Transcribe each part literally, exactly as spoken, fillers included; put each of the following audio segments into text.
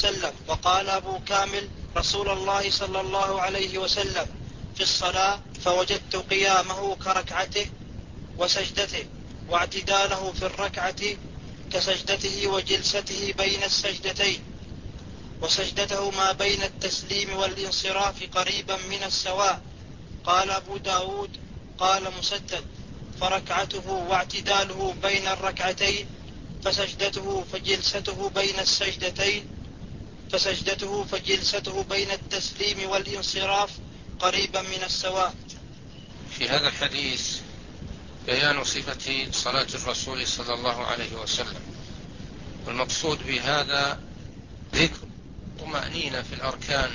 وسلم. وقال أبو كامل: رسول الله صلى الله عليه وسلم في الصلاة فوجدت قيامه كركعته وسجدته، واعتداله في الركعة كسجدته وجلسته بين السجدتين، وسجدته ما بين التسليم والانصراف قريبا من السواء. قال أبو داود: قال مسدد: فركعته واعتداله بين الركعتين، فسجدته فجلسته بين السجدتين فسجدته فجلسته بين التسليم والانصراف قريبا من السواء. في هذا الحديث بيان صفة صلاة الرسول صلى الله عليه وسلم، والمقصود بهذا ذكر طمأنينة في الأركان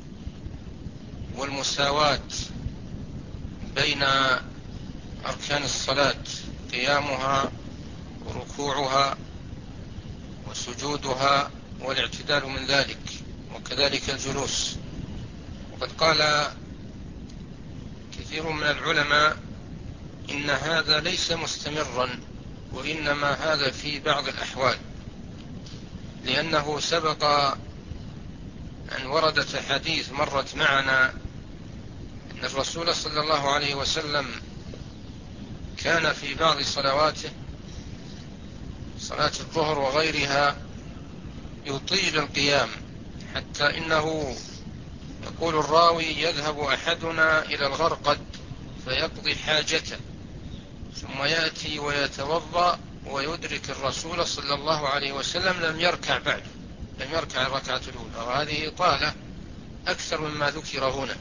والمساواة بين أركان الصلاة، قيامها وركوعها وسجودها والاعتدال من ذلك، وكذلك الجلوس. وقد قال كثير من العلماء إن هذا ليس مستمرا، وإنما هذا في بعض الأحوال، لأنه سبق أن وردت حديث مرت معنا أن الرسول صلى الله عليه وسلم كان في بعض صلواته، صلاة الظهر وغيرها، يطيل القيام، حتى إنه يقول الراوي: يذهب أحدنا إلى الغرقد فيقضي حاجته ثم يأتي ويتوضأ ويدرك الرسول صلى الله عليه وسلم لم يركع بعد، لم يركع الركعة الأولى، وهذه إطالة أكثر مما ذكر هنا.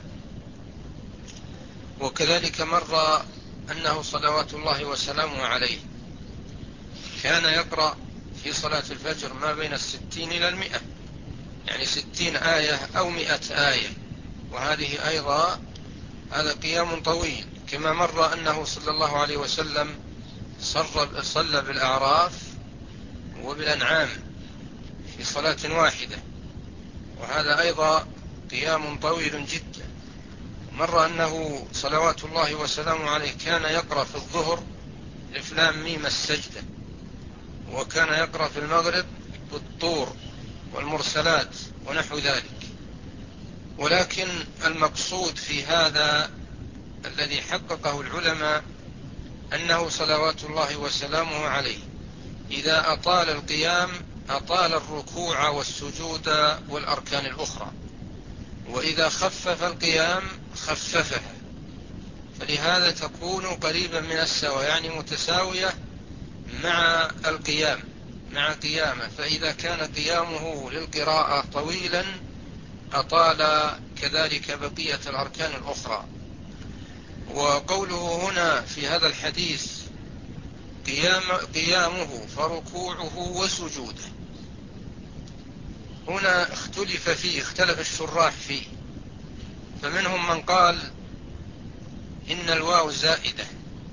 وكذلك مر أنه صلوات الله وسلامه عليه كان يقرأ في صلاة الفجر ما بين الستين إلى المئة، يعني ستين آية أو مئة آية، وهذه أيضا هذا قيام طويل. كما مر أنه صلى الله عليه وسلم صلى بالأعراف وبالأنعام في صلاة واحدة، وهذا أيضا قيام طويل جدا. مر أنه صلوات الله وسلامه عليه كان يقرأ في الظهر ألف لام ميم السجدة، وكان يقرأ في المغرب بالطور والمرسلات ونحو ذلك. ولكن المقصود في هذا الذي حققه العلماء أنه صلوات الله وسلامه عليه إذا أطال القيام أطال الركوع والسجود والأركان الأخرى، وإذا خفف القيام خففها، فلهذا تكون قريبا من السواء، يعني متساوية مع القيام مع قيامه. فإذا كان قيامه للقراءة طويلا أطال كذلك بقية الأركان الأخرى. وقوله هنا في هذا الحديث قيام قيامه فركوعه وسجوده، هنا اختلف فيه، اختلف الشراح فيه، فمنهم من قال إن الواو زائدة،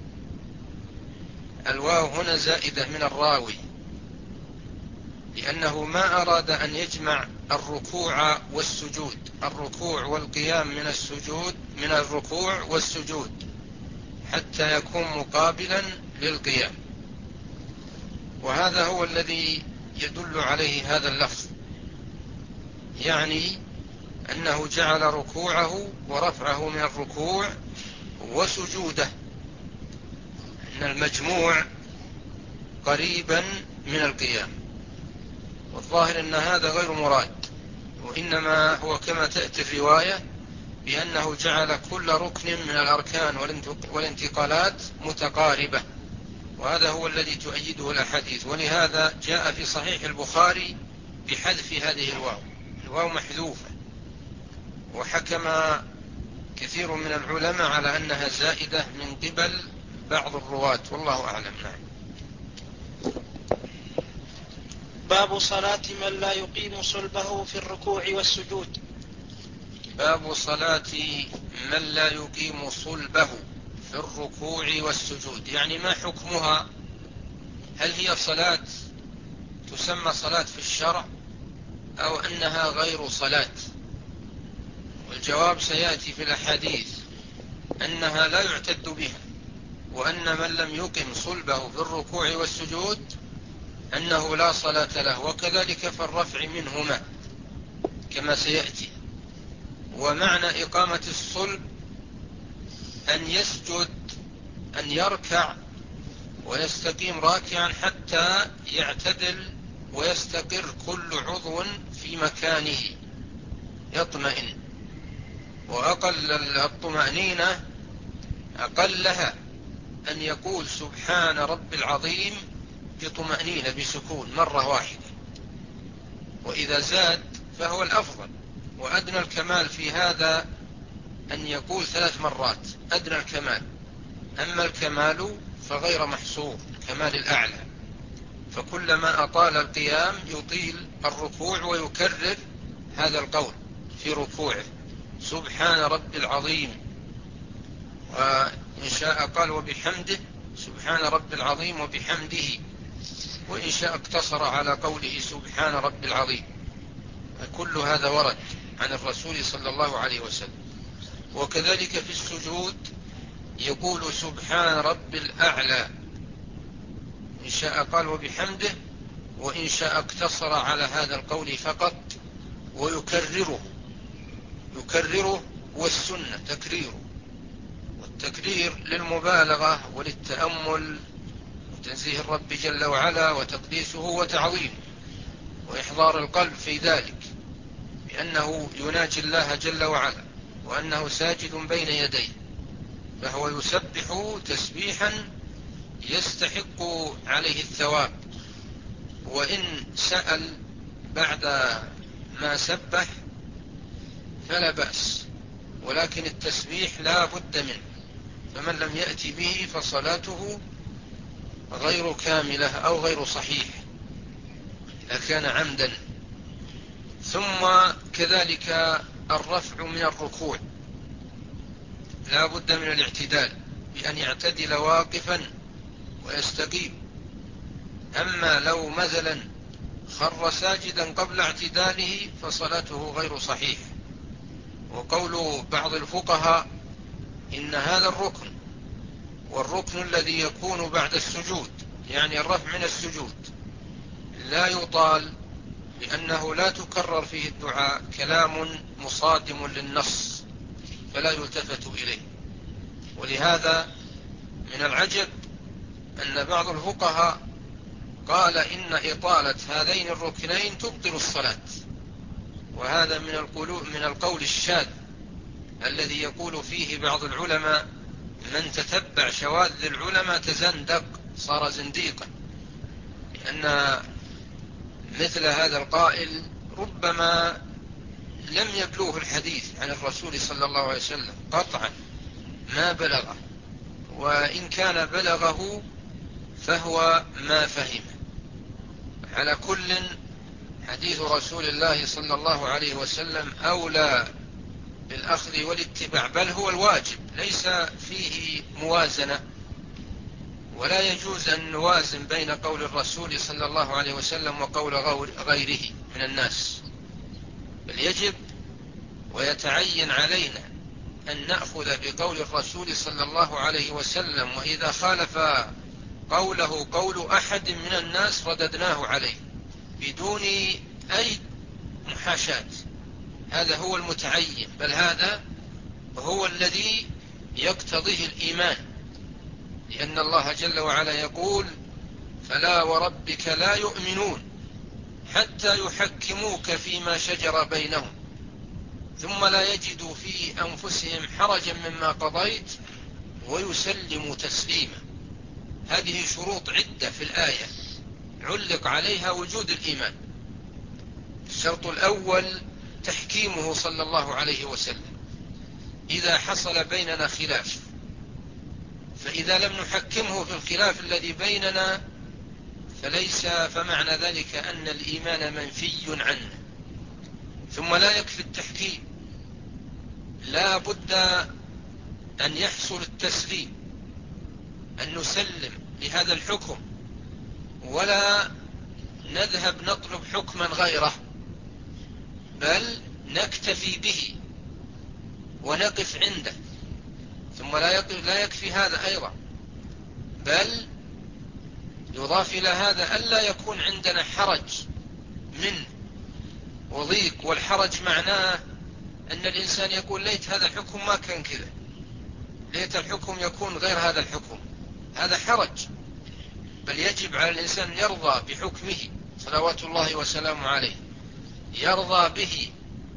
الواو هنا زائدة من الراوي، لأنه ما أراد أن يجمع الركوع والسجود، الركوع والقيام من السجود من الركوع والسجود حتى يكون مقابلا للقيام، وهذا هو الذي يدل عليه هذا اللفظ، يعني أنه جعل ركوعه ورفعه من الركوع وسجوده، أن المجموع قريبا من القيام. والظاهر أن هذا غير مراد، وإنما هو كما تأتي الرواية بأنه جعل كل ركن من الأركان والانتقالات متقاربة، وهذا هو الذي تؤيده الأحاديث. ولهذا جاء في صحيح البخاري بحذف هذه الواو، الواو محذوفة، وحكم كثير من العلماء على أنها زائدة من قبل بعض الرواة، والله أعلم. نعم. باب صلاة من لا يقيم صلبه في الركوع والسجود. باب صلاة من لا يقيم صلبه في الركوع والسجود، يعني ما حكمها؟ هل هي صلاة تسمى صلاة في الشرع أو أنها غير صلاة؟ والجواب سيأتي في الأحاديث أنها لا يعتد بها، وأن من لم يقم صلبه في الركوع والسجود أنه لا صلاة له، وكذلك في الرفع منهما، كما سيأتي. ومعنى إقامة الصلب أن يسجد، أن يركع ويستقيم راكعا حتى يعتدل ويستقر كل عضو في مكانه يطمئن. وأقل الطمأنينة أقلها أن يقول سبحان رب العظيم بطمأنينة بسكون مرة واحدة، وإذا زاد فهو الأفضل. وأدنى الكمال في هذا أن يقول ثلاث مرات، أدنى الكمال. أما الكمال فغير محصور، كمال الأعلى. فكلما أطال القيام يطيل الركوع ويكرر هذا القول في ركوعه سبحان رب العظيم. وإن شاء قال وبحمده سبحان رب العظيم وبحمده، وإن شاء اقتصر على قوله سبحان رب العظيم. كل هذا ورد عن الرسول صلى الله عليه وسلم. وكذلك في السجود يقول سبحان رب الأعلى، إن شاء قال وبحمده، وإن شاء اقتصر على هذا القول فقط ويكرره يكرره والسنة تكريره. والتكرير للمبالغة وللتأمل وتنزيه الرب جل وعلا وتقديسه وتعظيمه وإحضار القلب في ذلك، بأنه يناجي الله جل وعلا وأنه ساجد بين يديه، فهو يسبح تسبيحا يستحق عليه الثواب. وإن سأل بعد ما سبح فلا بأس، ولكن التسبيح لا بد منه، فمن لم يأتي به فصلاته غير كاملة أو غير صحيح إذا كان عمدا. ثم كذلك الرفع من الركوع لا بد من الاعتدال بأن يعتدل واقفا ويستقيم. أما لو مثلا خر ساجدا قبل اعتداله فصلاته غير صحيحة. وقول بعض الفقهاء إن هذا الركن، والركن الذي يكون بعد السجود يعني الرفع من السجود لا يطال، لأنه لا تكرر فيه الدعاء، كلام مصادم للنص فلا يلتفت إليه. ولهذا من العجب أن بعض الفقهاء قال إن إطالة هذين الركنين تبطل الصلاة، وهذا من القول من القول الشاذ الذي يقول فيه بعض العلماء من تتبع شواذ العلماء تزندق، صار زنديقا. لأن مثل هذا القائل ربما لم يبلغه الحديث عن الرسول صلى الله عليه وسلم قطعا، ما بلغه، وإن كان بلغه فهو ما فهم. على كل حديث رسول الله صلى الله عليه وسلم أولى بالأخذ والاتباع، بل هو الواجب، ليس فيه موازنة، ولا يجوز أن نوازن بين قول الرسول صلى الله عليه وسلم وقول غيره من الناس، بل يجب ويتعين علينا أن نأخذ بقول الرسول صلى الله عليه وسلم، وإذا خالف قوله قول أحد من الناس رددناه عليه بدون أي محاشاة. هذا هو المتعين، بل هذا هو الذي يقتضيه الإيمان، لأن الله جل وعلا يقول فلا وربك لا يؤمنون حتى يحكموك فيما شجر بينهم ثم لا يجدوا في أنفسهم حرجا مما قضيت ويسلموا تسليما. هذه شروط عدة في الآية علق عليها وجود الإيمان. الشرط الأول تحكيمه صلى الله عليه وسلم إذا حصل بيننا خلاف، فإذا لم نحكمه في الخلاف الذي بيننا فليس فمعنى ذلك أن الإيمان منفي عنه. ثم لا يكفي التحكيم، لا بد أن يحصل التسليم، أن نسلم لهذا الحكم ولا نذهب نطلب حكما غيره، بل نكتفي به ونقف عنده. ثم لا يكفي هذا أيضا، بل يضاف إلى هذا ألا يكون عندنا حرج منه وضيق. والحرج معناه أن الإنسان يقول ليت هذا الحكم ما كان كذا، ليت الحكم يكون غير هذا الحكم. هذا حرج. بل يجب على الإنسان يرضى بحكمه صلوات الله وسلامه عليه، يرضى به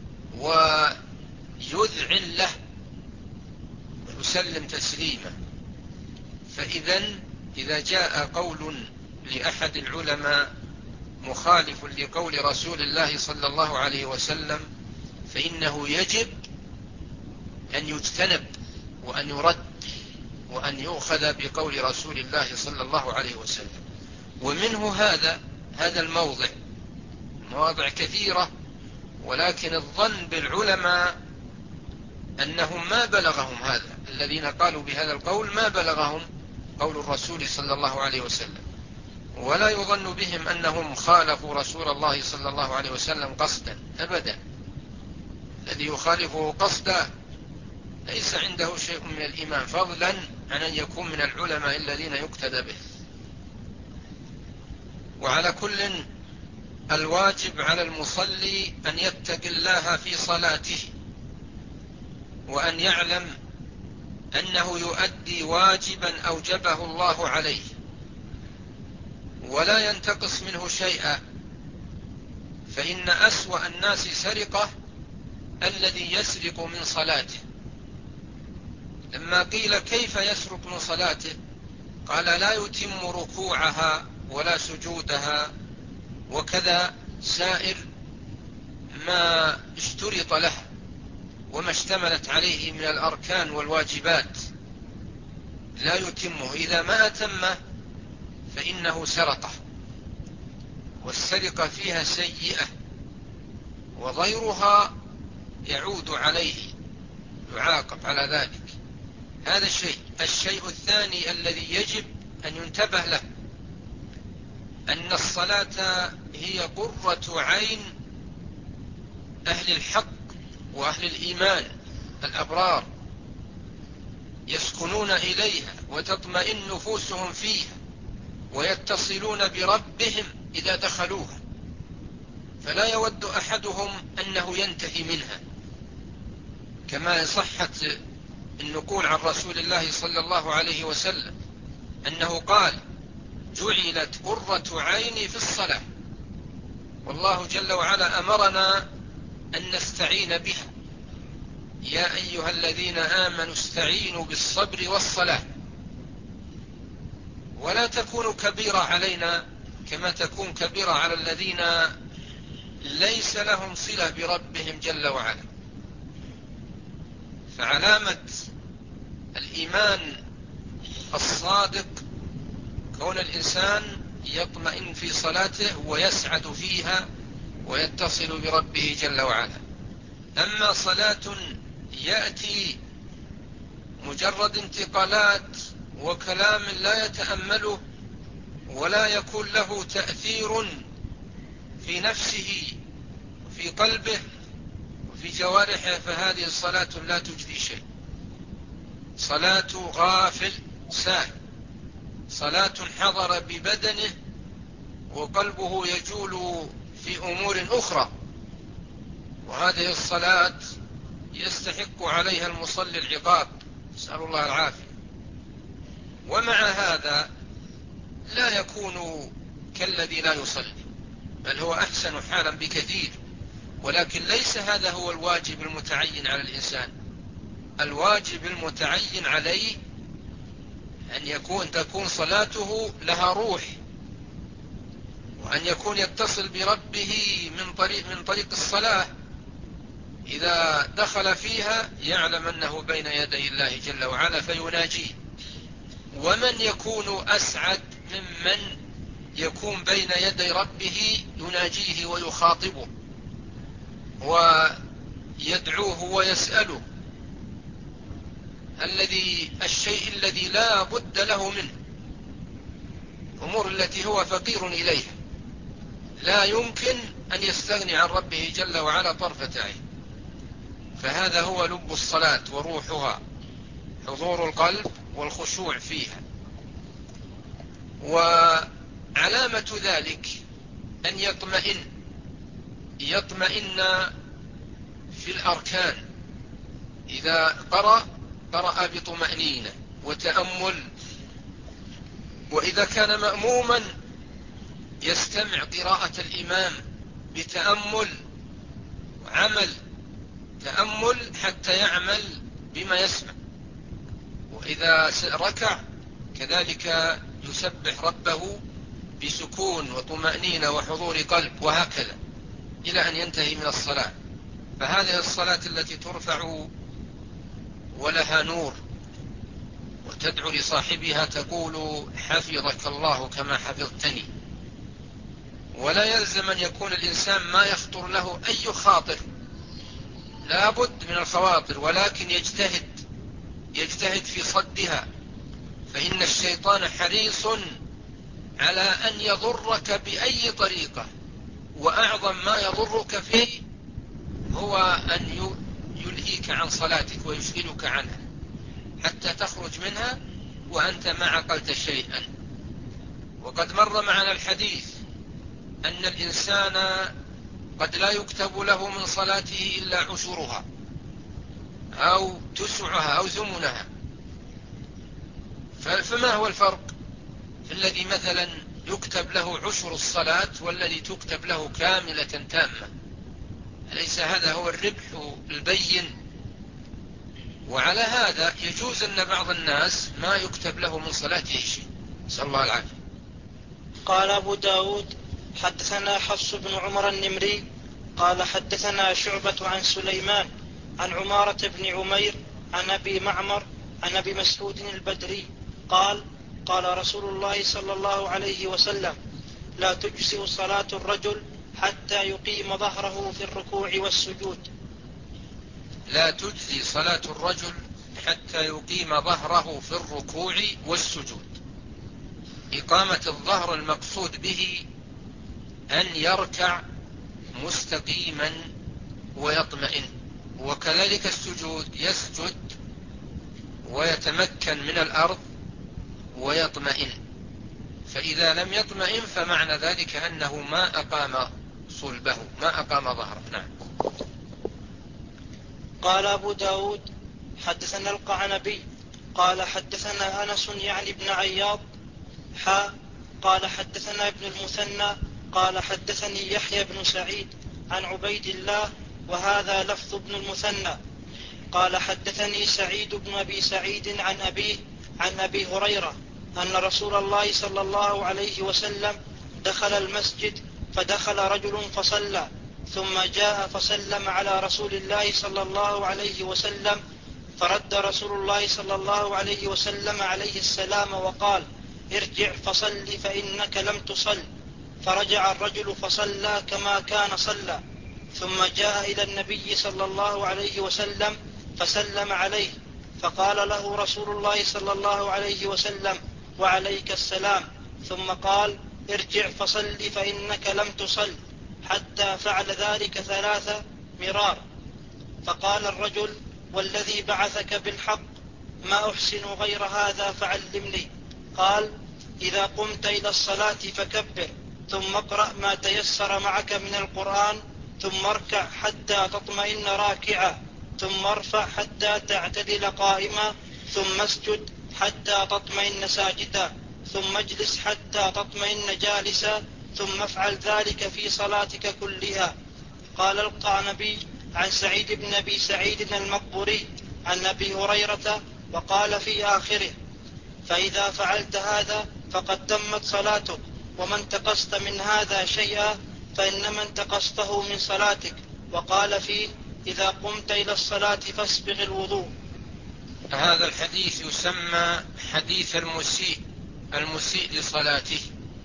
ويذعن له ويسلم تسليما. فإذا إذا جاء قول لأحد العلماء مخالف لقول رسول الله صلى الله عليه وسلم فإنه يجب أن يجتنب وأن يرد وأن يؤخذ بقول رسول الله صلى الله عليه وسلم. ومنه هذا هذا الموضع. مواضع كثيرة، ولكن الظن بالعلماء أنهم ما بلغهم هذا، الذين قالوا بهذا القول ما بلغهم قول الرسول صلى الله عليه وسلم، ولا يظن بهم أنهم خالفوا رسول الله صلى الله عليه وسلم قصدا أبدا. الذي يخالفه قصدا ليس عنده شيء من الإيمان، فضلا عن أن يكون من العلماء الذين يقتدى به. وعلى كل، الواجب على المصلي أن يتقي الله في صلاته، وأن يعلم أنه يؤدي واجبا أوجبه الله عليه، ولا ينتقص منه شيئا. فإن أسوأ الناس سرقة الذي يسرق من صلاته. لما قيل كيف يسرق من صلاته قال لا يتم ركوعها ولا سجودها، وكذا سائر ما اشترط لها وما اشتملت عليه من الأركان والواجبات لا يتمه. إذا ما أتمه فإنه سرقة، والسرقة فيها سيئة، وغيرها يعود عليه، يعاقب على ذلك. هذا الشيء. الشيء الثاني الذي يجب أن ينتبه له أن الصلاة هي قرة عين أهل الحق وأهل الإيمان الأبرار، يسكنون إليها وتطمئن نفوسهم فيها ويتصلون بربهم إذا دخلوها، فلا يود أحدهم أنه ينتهي منها، كما صحت النقول عن رسول الله صلى الله عليه وسلم أنه قال جعلت قرة عيني في الصلاة. والله جل وعلا أمرنا أن نستعين بها، يا أيها الذين آمنوا استعينوا بالصبر والصلاة، ولا تكون كبيرة علينا كما تكون كبيرة على الذين ليس لهم صلة بربهم جل وعلا. فعلامة الإيمان الصادق كون الإنسان يطمئن في صلاته ويسعد فيها ويتصل بربه جل وعلا. أما صلاة يأتي مجرد انتقالات وكلام لا يتأمله ولا يكون له تأثير في نفسه وفي قلبه وفي جوارحه، فهذه الصلاة لا تجدي شيء. صلاة غافل ساهٍ، صلاة حضر ببدنه وقلبه يجول في أمور أخرى، وهذه الصلاة يستحق عليها المصلي العقاب، نسأل الله العافية. ومع هذا لا يكون كالذي لا يصلي، بل هو أحسن حالا بكثير، ولكن ليس هذا هو الواجب المتعين على الإنسان. الواجب المتعين عليه أن يكون تكون صلاته لها روح، وأن يكون يتصل بربه من طريق من طريق الصلاة. إذا دخل فيها يعلم أنه بين يدي الله جل وعلا فيناجيه. ومن يكون أسعد ممن يكون بين يدي ربه يناجيه ويخاطبه ويدعوه ويسأله الذي الشيء الذي لا بد له منه، أمور التي هو فقير إليها، لا يمكن أن يستغني عن ربه جل وعلا طرفة عين. فهذا هو لب الصلاة وروحها، حضور القلب والخشوع فيها. وعلامة ذلك أن يطمئن يطمئن في الأركان. إذا قرأ قرأ بطمأنينة وتأمل. وإذا كان مأموما يستمع قراءة الإمام بتأمل وعمل، تأمل حتى يعمل بما يسمع. وإذا ركع كذلك يسبح ربه بسكون وطمأنينة وحضور قلب، وهكذا إلى أن ينتهي من الصلاة. فهذه الصلاة التي ترفع ولها نور وتدعو لصاحبها تقول حفظك الله كما حفظتني. ولا يلزم أن يكون الإنسان ما يخطر له أي خاطر، لا بد من الخواطر، ولكن يجتهد يجتهد في صدها، فإن الشيطان حريص على أن يضرك بأي طريقة، وأعظم ما يضرك فيه هو أن يلهيك عن صلاتك ويشغلك عنها حتى تخرج منها وأنت ما عقلت شيئا. وقد مر معنا الحديث أن الإنسان قد لا يكتب له من صلاته إلا عشرها أو تسعها أو ثمنها. فما هو الفرق في الذي مثلا يكتب له عشر الصلاة والذي تكتب له كاملة تامة؟ أليس هذا هو الربح البين؟ وعلى هذا يجوز أن بعض الناس ما يكتب له من صلاته شيء، نسأل الله العافية. قال أبو داود حدثنا حفص بن عمر النمري قال حدثنا شعبة عن سليمان عن عمارة بن عمير عن أبي معمر عن أبي مسعود البدري قال قال رسول الله صلى الله عليه وسلم لا تجزئ صلاة الرجل حتى يقيم ظهره في الركوع والسجود. لا تجزي صلاة الرجل حتى يقيم ظهره في الركوع والسجود. إقامة الظهر المقصود به أن يركع مستقيما ويطمئن، وكذلك السجود يسجد ويتمكن من الأرض ويطمئن. فإذا لم يطمئن فمعنى ذلك أنه ما أقام صلبه، ما أقام ظهره. نعم. قال أبو داود حدثنا القعنبي قال حدثنا أنس يعني ابن عياض حا قال حدثنا ابن المثنى قال حدثني يحيى بن سعيد عن عبيد الله وهذا لفظ ابن المثنى قال حدثني سعيد بن أبي سعيد عن أبيه عن أبي هريرة أن رسول الله صلى الله عليه وسلم دخل المسجد فدخل رجل فصلى ثم جاء فسلم على رسول الله صلى الله عليه وسلم فرد رسول الله صلى الله عليه وسلم عليه السلام وقال ارجع فصل فإنك لم تصل. فرجع الرجل فصلى كما كان صلى ثم جاء إلى النبي صلى الله عليه وسلم فسلم عليه فقال له رسول الله صلى الله عليه وسلم وعليك السلام ثم قال ارجع فصل فإنك لم تصل حتى فعل ذلك ثلاث مرار. فقال الرجل والذي بعثك بالحق ما أحسن غير هذا فعلمني. قال إذا قمت إلى الصلاة فكبر ثم اقرأ ما تيسر معك من القرآن ثم اركع حتى تطمئن راكعا ثم ارفع حتى تعتدل قائما ثم اسجد حتى تطمئن ساجدا ثم اجلس حتى تطمئن جالسا ثم افعل ذلك في صلاتك كلها. قال القعنبي عن سعيد بن أبي سعيد المقبوري عن أبي هريرة وقال في آخره فإذا فعلت هذا فقد تمت صلاتك وما انتقصت من هذا شيئا فإنما انتقصته من صلاتك. وقال فيه إذا قمت إلى الصلاة فاسبغ الوضوء. هذا الحديث يسمى حديث المسيء المسيء لصلاته،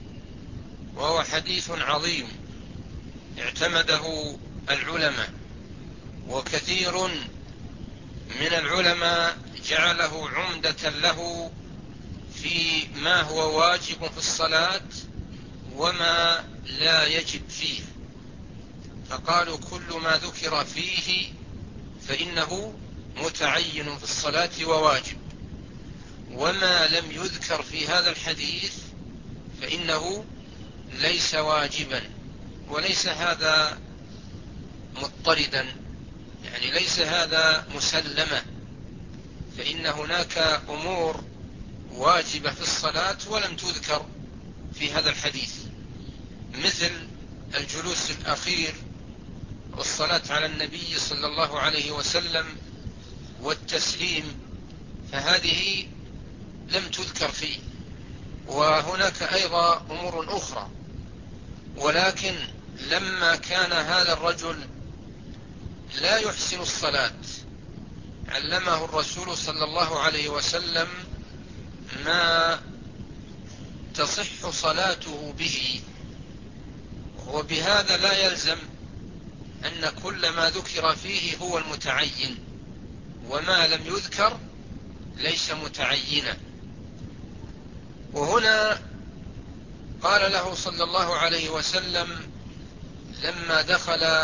وهو حديث عظيم اعتمده العلماء، وكثير من العلماء جعله عمدة له في ما هو واجب في الصلاة وما لا يجب فيه، فقالوا كل ما ذكر فيه فإنه متعين في الصلاة وواجب، وما لم يذكر في هذا الحديث فإنه ليس واجبا. وليس هذا مضطردا، يعني ليس هذا مسلمة، فإن هناك أمور واجبة في الصلاة ولم تذكر في هذا الحديث، مثل الجلوس الأخير والصلاة على النبي صلى الله عليه وسلم والتسليم، فهذه لم تذكر فيه. وهناك أيضا أمور أخرى، ولكن لما كان هذا الرجل لا يحسن الصلاة علمه الرسول صلى الله عليه وسلم ما تصح صلاته به، وبهذا لا يلزم أن كل ما ذكر فيه هو المتعين، وما لم يذكر ليس متعينا. وهنا قال له صلى الله عليه وسلم لما دخل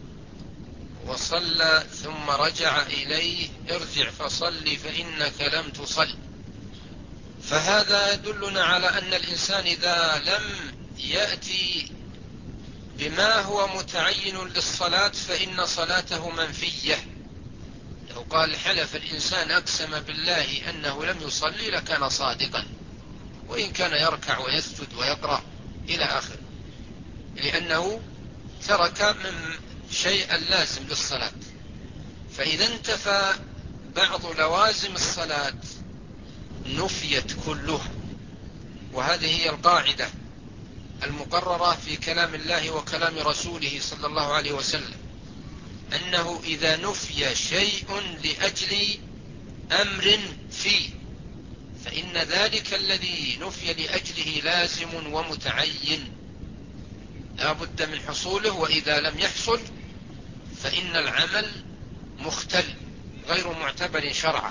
وصلى ثم رجع إليه: ارجع فصل فإنك لم تصل. فهذا يدلنا على أن الإنسان إذا لم يأتي بما هو متعين للصلاة فإن صلاته منفية. لو قال حلف الإنسان أقسم بالله أنه لم يصلي لكان صادقا، وإن كان يركع ويسجد ويقرأ إلى آخر، لأنه ترك من شيء لازم للصلاة. فإذا انتفى بعض لوازم الصلاة نفيت كلها، وهذه هي القاعدة المقررة في كلام الله وكلام رسوله صلى الله عليه وسلم، أنه إذا نفي شيء لأجل أمر فيه فإن ذلك الذي نفي لأجله لازم ومتعين لا بد من حصوله، وإذا لم يحصل فإن العمل مختل غير معتبر شرعا.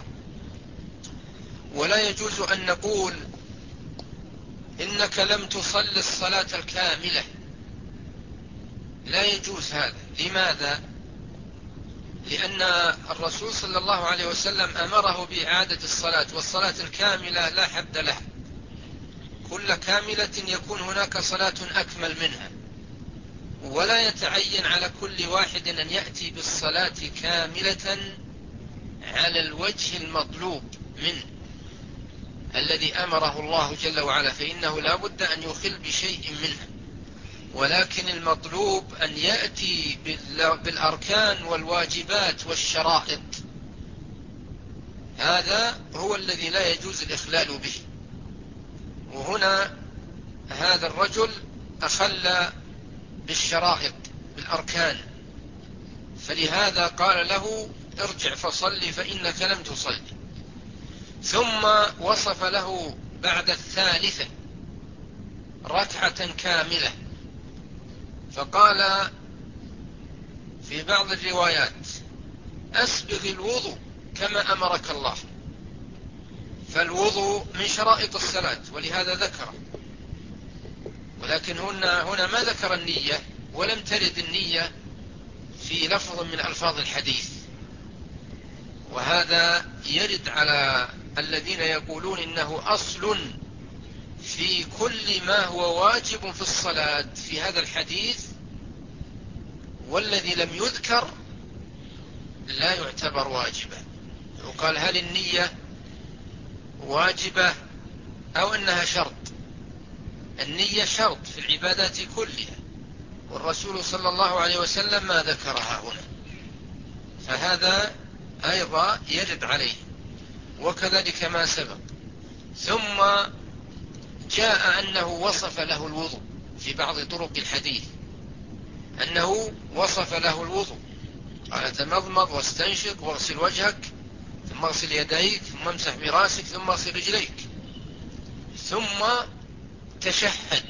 ولا يجوز أن نقول إنك لم تصل الصلاة الكاملة، لا يجوز هذا. لماذا؟ لأن الرسول صلى الله عليه وسلم أمره بإعادة الصلاة، والصلاة الكاملة لا حد لها، كل كاملة يكون هناك صلاة أكمل منها، ولا يتعين على كل واحد أن يأتي بالصلاة كاملة على الوجه المطلوب منه الذي أمره الله جل وعلا، فإنه لا بد أن يخل بشيء منها. ولكن المطلوب أن يأتي بالأركان والواجبات والشرائط، هذا هو الذي لا يجوز الإخلال به. وهنا هذا الرجل أخل بالشرائط بالأركان، فلهذا قال له: ارجع فصل فإنك لم تصل. ثم وصف له بعد الثالثة ركعة كاملة، فقال في بعض الروايات: أسبغ الوضوء كما أمرك الله. فالوضوء من شرائط الصلاة ولهذا ذكره، ولكن هنا, هنا ما ذكر النية، ولم ترد النية في لفظ من ألفاظ الحديث. وهذا يرد على الذين يقولون إنه أصل في كل ما هو واجب في الصلاة في هذا الحديث، والذي لم يذكر لا يعتبر واجبا. وقال: هل النية واجبة أو أنها شرط؟ النية شرط في العبادات كلها، والرسول صلى الله عليه وسلم ما ذكرها هنا، فهذا أيضا يرد عليه، وكذلك ما سبق. ثم جاء أنه وصف له الوضوء في بعض طرق الحديث، أنه وصف له الوضوء، قال: تمضمض واستنشق واغسل وجهك ثم اغسل يديك ثم امسح براسك ثم اغسل رجليك ثم تشهد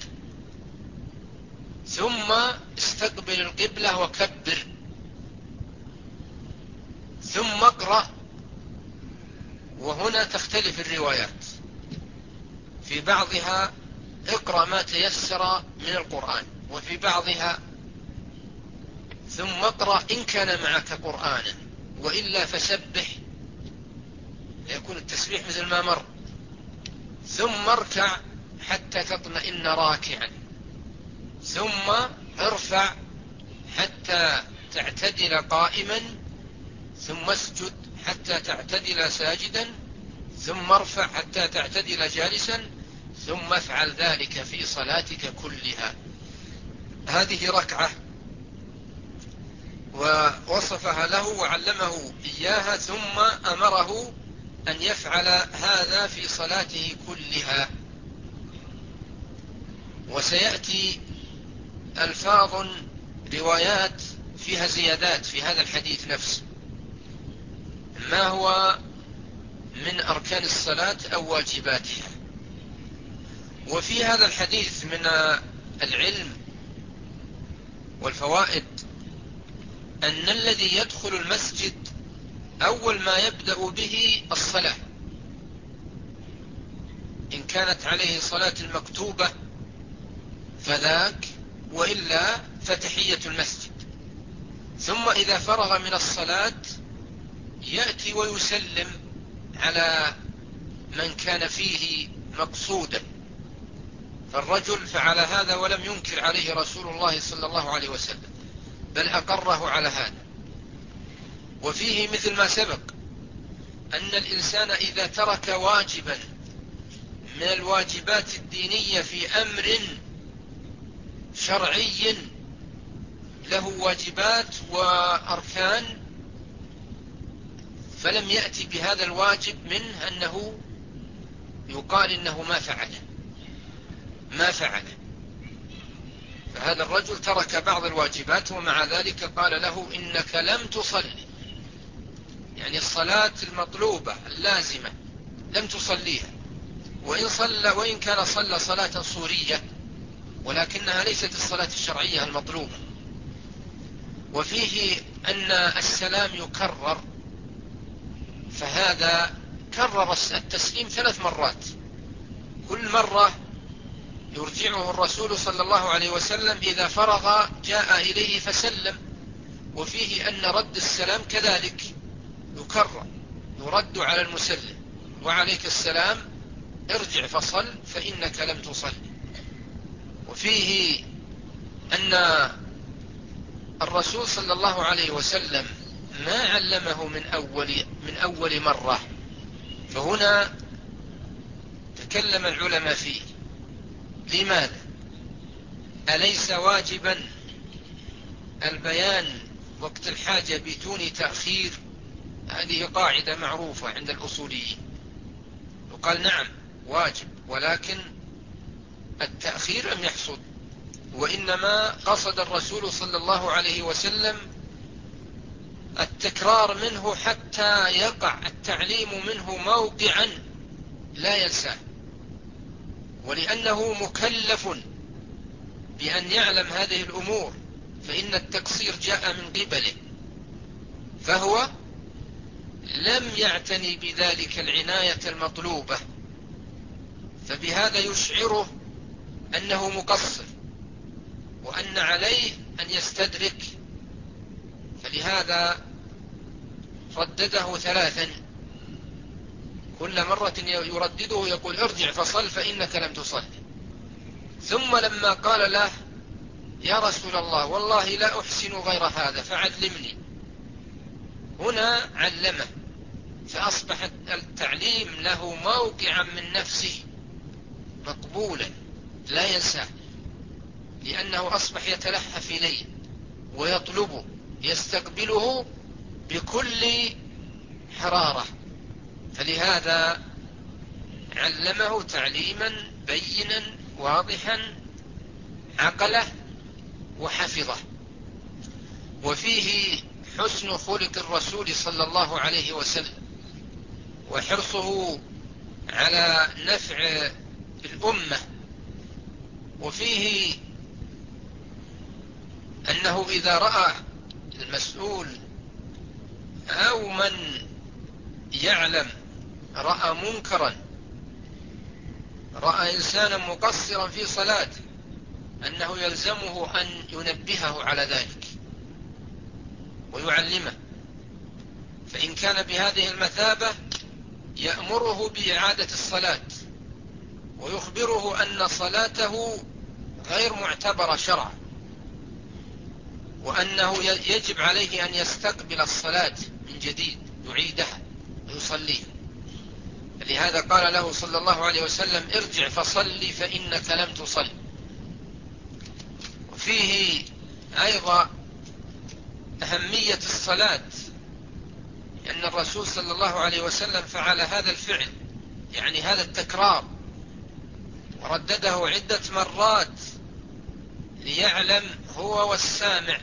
ثم استقبل القبلة وكبر ثم اقرأ. وهنا تختلف الروايات، في بعضها اقرأ ما تيسر من القرآن، وفي بعضها ثم اقرأ إن كان معك قرآنا، وإلا فسبح، يكون التسبيح مثل ما مر، ثم اركع حتى تطمئن راكعا، ثم ارفع حتى تعتدل قائما ثم اسجد حتى تعتدل ساجدا ثم ارفع حتى تعتدل جالسا ثم افعل ذلك في صلاتك كلها. هذه ركعة ووصفها له وعلمه إياها ثم أمره أن يفعل هذا في صلاته كلها. وسيأتي ألفاظ روايات فيها زيادات في هذا الحديث نفسه، ما هو من أركان الصلاة أو واجباتها. وفي هذا الحديث من العلم والفوائد أن الذي يدخل المسجد أول ما يبدأ به الصلاة، إن كانت عليه صلاة مكتوبة فذاك، وإلا فتحية المسجد. ثم إذا فرغ من الصلاة يأتي ويسلم على من كان فيه مقصودا. فالرجل فعل هذا ولم ينكر عليه رسول الله صلى الله عليه وسلم، بل أقره على هذا. وفيه مثل ما سبق أن الإنسان إذا ترك واجبا من الواجبات الدينية في أمر شرعي له واجبات وأركان فلم يأتي بهذا الواجب منه، أنه يقال إنه ما فعله ما فعله فهذا الرجل ترك بعض الواجبات ومع ذلك قال له إنك لم تصلي، يعني الصلاة المطلوبة اللازمة لم تصليها، وإن صلى وإن كان صلى صلاة صورية ولكنها ليست الصلاة الشرعية المطلوبة. وفيه أن السلام يكرر، فهذا كرر التسليم ثلاث مرات، كل مرة يرجعه الرسول صلى الله عليه وسلم إذا فرغ جاء إليه فسلم. وفيه أن رد السلام كذلك يكرر، يرد على المسلم: وعليك السلام، ارجع فصل فإنك لم تصلي. وفيه أن الرسول صلى الله عليه وسلم ما علمه من أول, من أول مرة، فهنا تكلم العلماء فيه. لماذا؟ أليس واجبا البيان وقت الحاجة بدون تأخير؟ هذه قاعدة معروفة عند الأصوليين. وقال نعم واجب، ولكن التأخير لم يحصل، وإنما قصد الرسول صلى الله عليه وسلم التكرار منه حتى يقع التعليم منه موقعا لا ينساه، ولأنه مكلف بأن يعلم هذه الأمور، فإن التقصير جاء من قبله، فهو لم يعتني بذلك العناية المطلوبة، فبهذا يشعره أنه مقصر وأن عليه أن يستدرك. فلهذا ردده ثلاثا، كل مرة يردده يقول: ارجع فصل فإنك لم تصل. ثم لما قال له: يا رسول الله والله لا أحسن غير هذا فعلمني، هنا علمه، فأصبح التعليم له موقعا من نفسه مقبولا لا ينساه، لأنه أصبح يتلهف إليه ويطلبه، يستقبله بكل حرارة. فلهذا علمه تعليما بينا واضحا عقله وحفظه. وفيه حسن خلق الرسول صلى الله عليه وسلم وحرصه على نفع الأمة. وفيه أنه إذا رأى المسؤول أو من يعلم رأى منكرا، رأى إنسانا مقصرا في صلاته، أنه يلزمه أن ينبهه على ذلك ويعلمه، فإن كان بهذه المثابة يأمره بإعادة الصلاة ويخبره أن صلاته غير معتبرة شرعا، وأنه يجب عليه أن يستقبل الصلاة من جديد، يعيدها ويصليها. لهذا قال له صلى الله عليه وسلم: ارجع فصلي فإنك لم تصل. وفيه أيضا أهمية الصلاة، لأن الرسول صلى الله عليه وسلم فعل هذا الفعل، يعني هذا التكرار، وردده عدة مرات ليعلم هو والسامع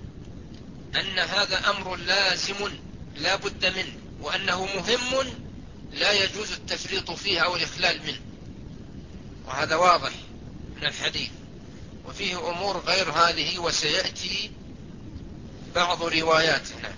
أن هذا أمر لازم لا بد منه، وأنه مهم لا يجوز التفريط فيه أو الإخلال منه. وهذا واضح من الحديث. وفيه أمور غير هذه وسيأتي بعض رواياتنا.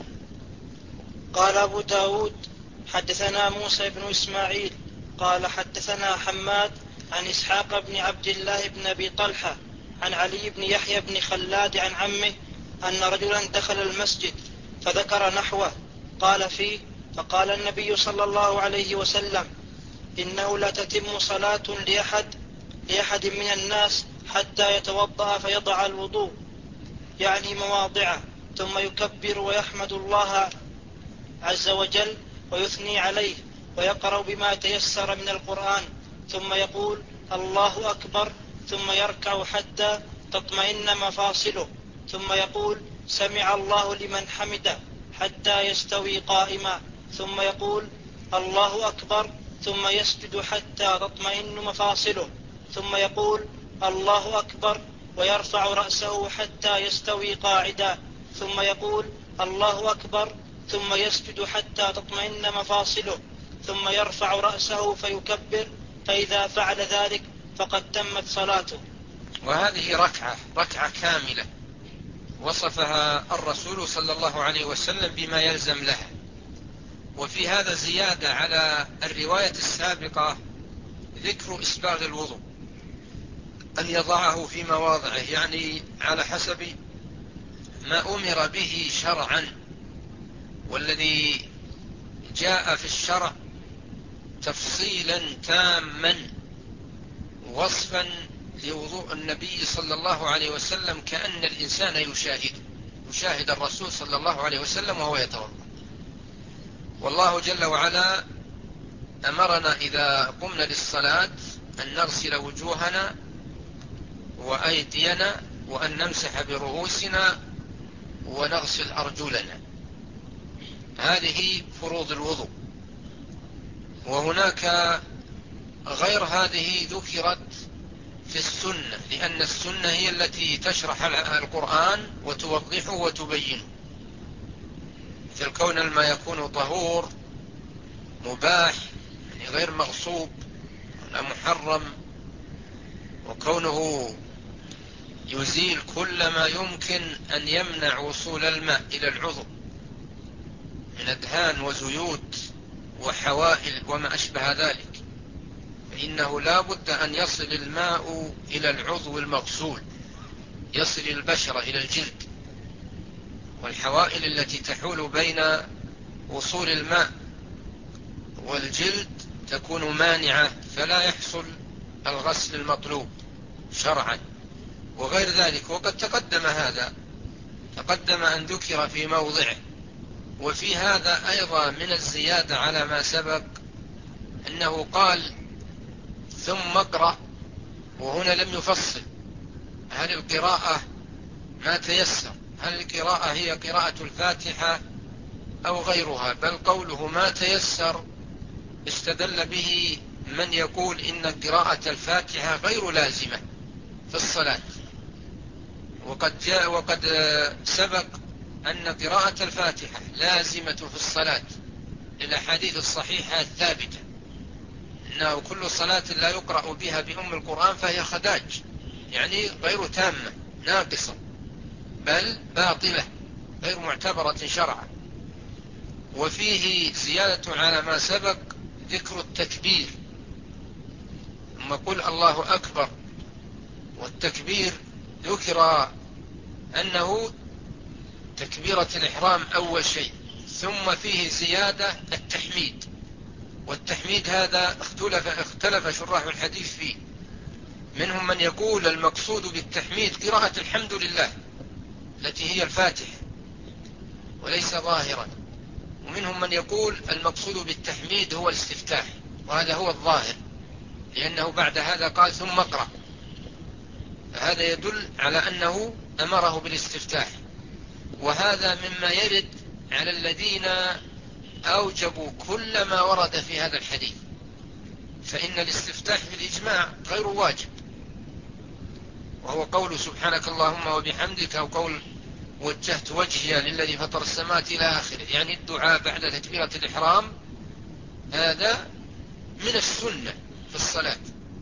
قال أبو داود: حدثنا موسى بن إسماعيل قال حدثنا حماد عن إسحاق بن عبد الله بن أبي طلحة عن علي بن يحيى بن خلاد عن عمه أن رجلا دخل المسجد فذكر نحوه قال فيه: فقال النبي صلى الله عليه وسلم: إنه لا تتم صلاة لأحد, لأحد من الناس حتى يتوضأ فيضع الوضوء، يعني مواضعه، ثم يكبر ويحمد الله عز وجل ويثني عليه ويقرأ بما تيسر من القرآن، ثم يقول: الله أكبر، ثم يركع حتى تطمئن مفاصله، ثم يقول: سمع الله لمن حمده، حتى يستوي قائما، ثم يقول: الله أكبر، ثم يسجد حتى تطمئن مفاصله، ثم يقول: الله أكبر، ويرفع رأسه حتى يستوي قاعدا، ثم يقول: الله أكبر، ثم يسجد حتى تطمئن مفاصله، ثم يرفع رأسه فيكبر، فإذا فعل ذلك فقد تمت صلاته. وهذه ركعة ركعة كاملة وصفها الرسول صلى الله عليه وسلم بما يلزم لها. وفي هذا زيادة على الرواية السابقة ذكر إسباغ الوضوء، أن يضعه في مواضعه، يعني على حسب ما أمر به شرعا، والذي جاء في الشرع تفصيلا تاما وصفا لوضوء النبي صلى الله عليه وسلم، كأن الإنسان يشاهد يشاهد الرسول صلى الله عليه وسلم وهو يتوضأ. والله جل وعلا أمرنا إذا قمنا للصلاة أن نغسل وجوهنا وأيدينا، وأن نمسح برؤوسنا، ونغسل أرجلنا. هذه فروض الوضوء. وهناك غير هذه ذكرت في السنة، لأن السنة هي التي تشرح القرآن وتوضحه وتبينه، مثل كون الماء يكون طهور مباح، يعني غير مغصوب ولا محرم، وكونه يزيل كل ما يمكن أن يمنع وصول الماء إلى العضو من أدهان وزيوت وحوائل وما أشبه ذلك، فإنه لا بد أن يصل الماء إلى العضو المغسول، يصل البشرة إلى الجلد، والحوائل التي تحول بين وصول الماء والجلد تكون مانعة، فلا يحصل الغسل المطلوب شرعا وغير ذلك. وقد تقدم هذا تقدم أن ذكر في موضعه. وفي هذا أيضا من الزيادة على ما سبق أنه قال: ثم اقرأ، وهنا لم يفصل هل القراءة ما تيسر، هل القراءة هي قراءة الفاتحة أو غيرها، بل قوله ما تيسر استدل به من يقول إن قراءة الفاتحة غير لازمة في الصلاة. وقد جاء وقد سبق أن قراءة الفاتحة لازمة في الصلاة للأحاديث الصحيحة الثابتة، إنه كل صلاة لا يقرأ بها بأم القرآن فهي خداج، يعني غير تامة ناقصة، بل باطلة غير معتبرة شرعا. وفيه زيادة على ما سبق ذكر التكبير، ثم قل الله أكبر. والتكبير ذكر أنه تكبيرة الإحرام أول شيء، ثم فيه زيادة التحميد. والتحميد هذا اختلف, اختلف شراح الحديث فيه، منهم من يقول المقصود بالتحميد قراءة الحمد لله التي هي الفاتحة وليس ظاهرا. ومنهم من يقول المقصود بالتحميد هو الاستفتاح، وهذا هو الظاهر، لأنه بعد هذا قال ثم اقرأ، فهذا يدل على أنه أمره بالاستفتاح. وهذا مما يرد على الذين أوجبوا كل ما ورد في هذا الحديث، فإن الاستفتاح بالإجماع غير واجب، وهو قول سبحانك اللهم وبحمدك، أو قول وجهت وجهي للذي فطر السماوات إلى آخره، يعني الدعاء بعد تكبيرة الإحرام هذا من السنة في الصلاة.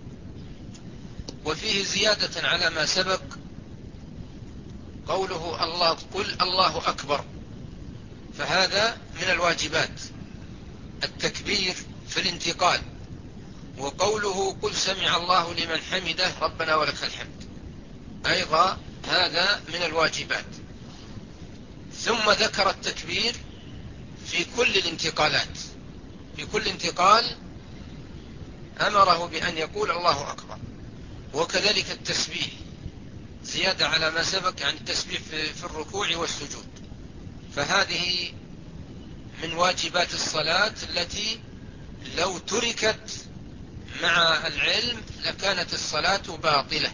وفيه زيادة على ما سبق قوله الله قل الله أكبر، فهذا من الواجبات التكبير في الانتقال. وقوله قل سمع الله لمن حمده ربنا ولك الحمد أيضا هذا من الواجبات. ثم ذكر التكبير في كل الانتقالات، في كل انتقال أمره بأن يقول الله أكبر. وكذلك التسبيح زيادة على ما سبق، يعني التسبيح في الركوع والسجود، فهذه من واجبات الصلاة التي لو تركت مع العلم لكانت الصلاة باطلة.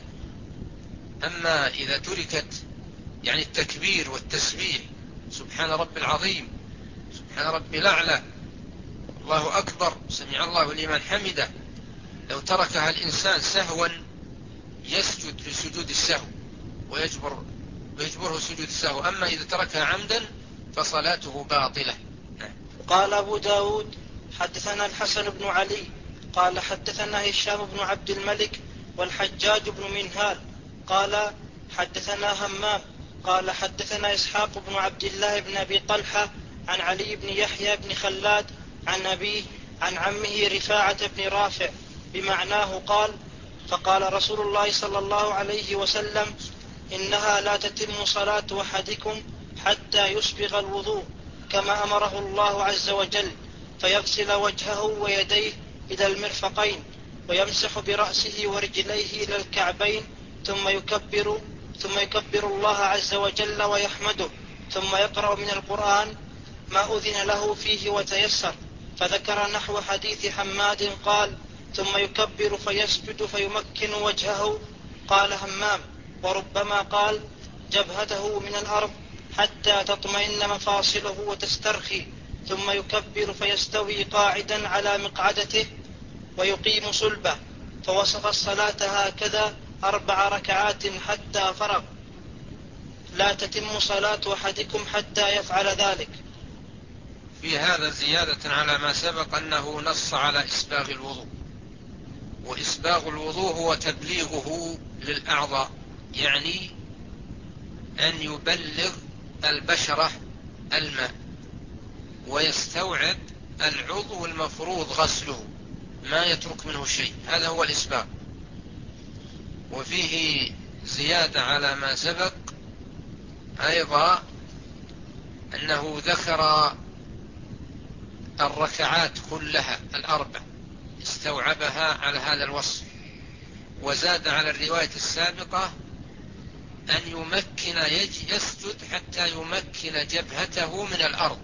أما إذا تركت، يعني التكبير والتسبيح سبحان رب العظيم، سبحان رب الأعلى، الله أكبر، سمع الله لمن حمده، لو تركها الإنسان سهوا يسجد لسجود السهو ويجبر ويجبره سجود السهو. أما إذا تركها عمدا فصلاته باطلة. قال أبو داود حدثنا الحسن بن علي قال حدثنا هشام بن عبد الملك والحجاج بن منهال قال حدثنا همام قال حدثنا إسحاق بن عبد الله بن أبي طلحة عن علي بن يحيى بن خلاد عن أبيه عن عمه رفاعة بن رافع بمعناه قال فقال رسول الله صلى الله عليه وسلم إنها لا تتم صلاة أحدكم حتى يسبغ الوضوء كما أمره الله عز وجل، فيغسل وجهه ويديه إلى المرفقين ويمسح برأسه ورجليه إلى الكعبين ثم يكبر ثم يكبر الله عز وجل ويحمده ثم يقرأ من القرآن ما أذن له فيه وتيسر. فذكر نحو حديث حماد قال ثم يكبر فيسجد فيمكن وجهه. قال همام وربما قال جبهته من الأرض حتى تطمئن مفاصله وتسترخي، ثم يكبر فيستوي قاعدا على مقعدته ويقيم صلبه، فوصف الصلاة هكذا أربع ركعات حتى فرغ. لا تتم صلاة أحدكم حتى يفعل ذلك. في هذا زيادة على ما سبق أنه نص على إسباغ الوضوء، وإسباغ الوضوء هو تبليغه للأعضاء، يعني أن يبلغ البشرة الماء ويستوعب العضو المفروض غسله، ما يترك منه شيء، هذا هو الإسباغ. وفيه زيادة على ما سبق أيضا أنه ذكر الركعات كلها الأربع، استوعبها على هذا الوصف. وزاد على الرواية السابقة أن يمكن يسجد حتى يمكن جبهته من الأرض،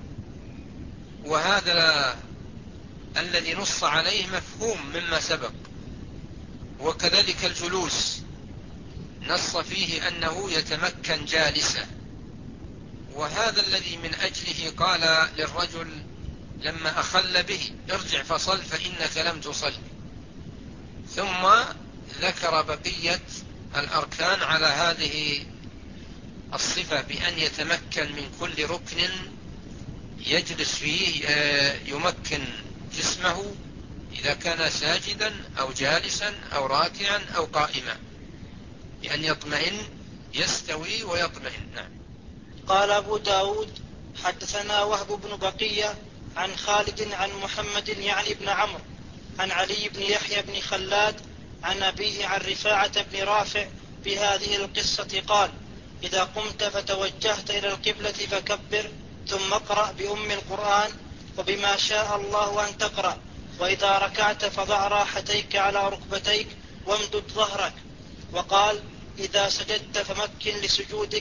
وهذا الذي نص عليه مفهوم مما سبق. وكذلك الجلوس نص فيه أنه يتمكن جالسا، وهذا الذي من أجله قال للرجل لما أخل به ارجع فصل فإنك لم تصل. ثم ذكر بقية الأركان على هذه الصفة بأن يتمكن من كل ركن يجلس فيه، يمكن جسمه إذا كان ساجدا أو جالسا أو راكعا أو قائما، بأن يطمئن يستوي ويطمئن. نعم. قال أبو داود حدثنا وهب بن بقية عن خالد عن محمد يعني بن عمرو عن علي بن يحيى بن خلاد عن أبيه عن رفاعة بن رافع بهذه القصة قال إذا قمت فتوجهت إلى القبلة فكبر ثم اقرأ بأم القرآن وبما شاء الله أن تقرأ، وإذا ركعت فضع راحتيك على ركبتيك وامدد ظهرك. وقال إذا سجدت فمكن لسجودك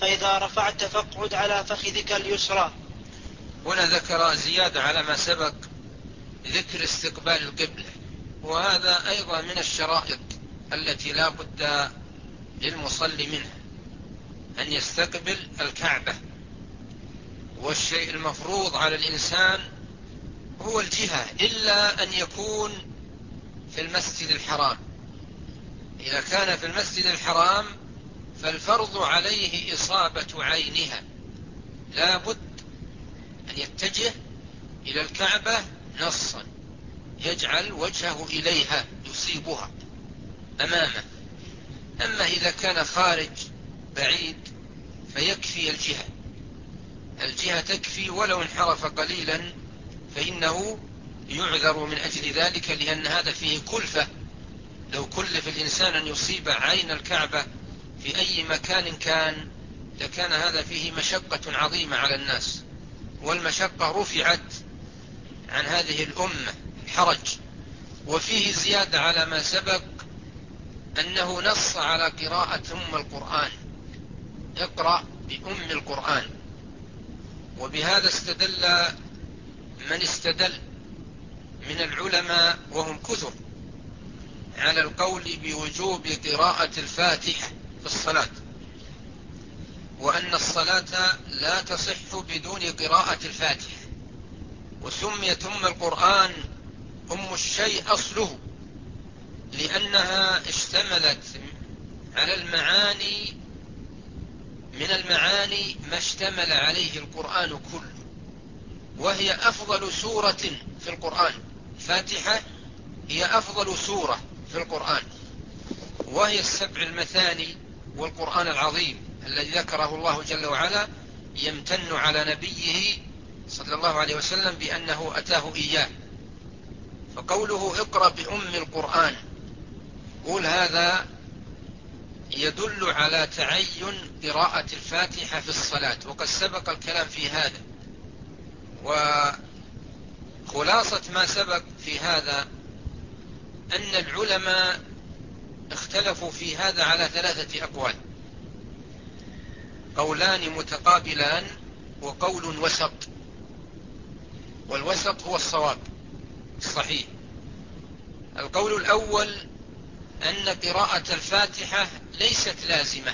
فإذا رفعت فاقعد على فخذك اليسرى. هنا ذكر زيادة على ما سبق، ذكر استقبال القبلة، وهذا أيضا من الشرائط التي لا بد للمصلي منها، أن يستقبل الكعبة. والشيء المفروض على الإنسان هو الجهة، إلا أن يكون في المسجد الحرام. إذا كان في المسجد الحرام فالفرض عليه إصابة عينها، لا بد أن يتجه إلى الكعبة نصا، يجعل وجهه إليها يصيبها أمامه. أما إذا كان خارج بعيد فيكفي الجهة، الجهة تكفي، ولو انحرف قليلا فإنه يعذر من أجل ذلك، لأن هذا فيه كلفة. لو كلف الإنسان أن يصيب عين الكعبة في أي مكان كان لكان هذا فيه مشقة عظيمة على الناس، والمشقة رفعت عن هذه الأمة الحرج. وفيه زيادة على ما سبق، أنه نص على قراءة أم القرآن، اقرأ بأم القرآن. وبهذا استدل من استدل من العلماء وهم كثر على القول بوجوب قراءة الفاتحة في الصلاة، وأن الصلاة لا تصح بدون قراءة الفاتحة. وسميت أم القرآن أم الشيء أصله، لأنها اشتملت على المعاني، من المعاني ما اشتمل عليه القرآن كله، وهي أفضل سورة في القرآن. الفاتحة هي أفضل سورة في القرآن، وهي السبع المثاني والقرآن العظيم الذي ذكره الله جل وعلا يمتن على نبيه صلى الله عليه وسلم بأنه أتاه إياه. فقوله اقرأ بأم القرآن، قول هذا يدل على تعين قراءة الفاتحة في الصلاة، وقد سبق الكلام في هذا. وخلاصة ما سبق في هذا أن العلماء اختلفوا في هذا على ثلاثة أقوال، قولان متقابلان وقول وسط، والوسط هو الصواب الصحيح. القول الأول أن قراءة الفاتحة ليست لازمة،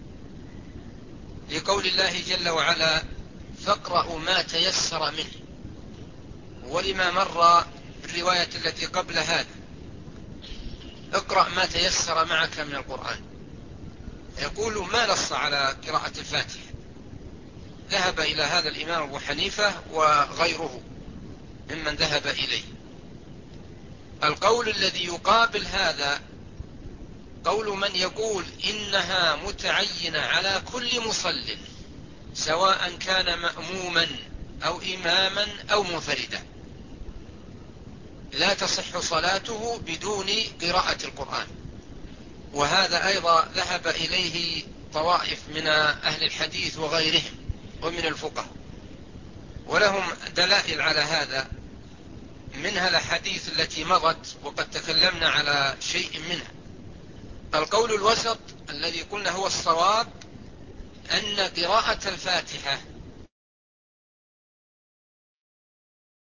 لقول الله جل وعلا فاقرأوا ما تيسر منه، ولما مر بالرواية التي قبل هذا اقرأ ما تيسر معك من القرآن. يقول ما نص على قراءة الفاتحة. ذهب إلى هذا الإمام أبو حنيفة وغيره ممن ذهب إليه. القول الذي يقابل هذا قول من يقول إنها متعينة على كل مصل، سواء كان مأموما أو إماما أو منفردا، لا تصح صلاته بدون قراءة القرآن. وهذا أيضا ذهب إليه طوائف من أهل الحديث وغيرهم ومن الفقهاء، ولهم دلائل على هذا، منها الحديث التي مضت وقد تكلمنا على شيء منها. القول الوسط الذي قلنا هو الصواب أن قراءة الفاتحة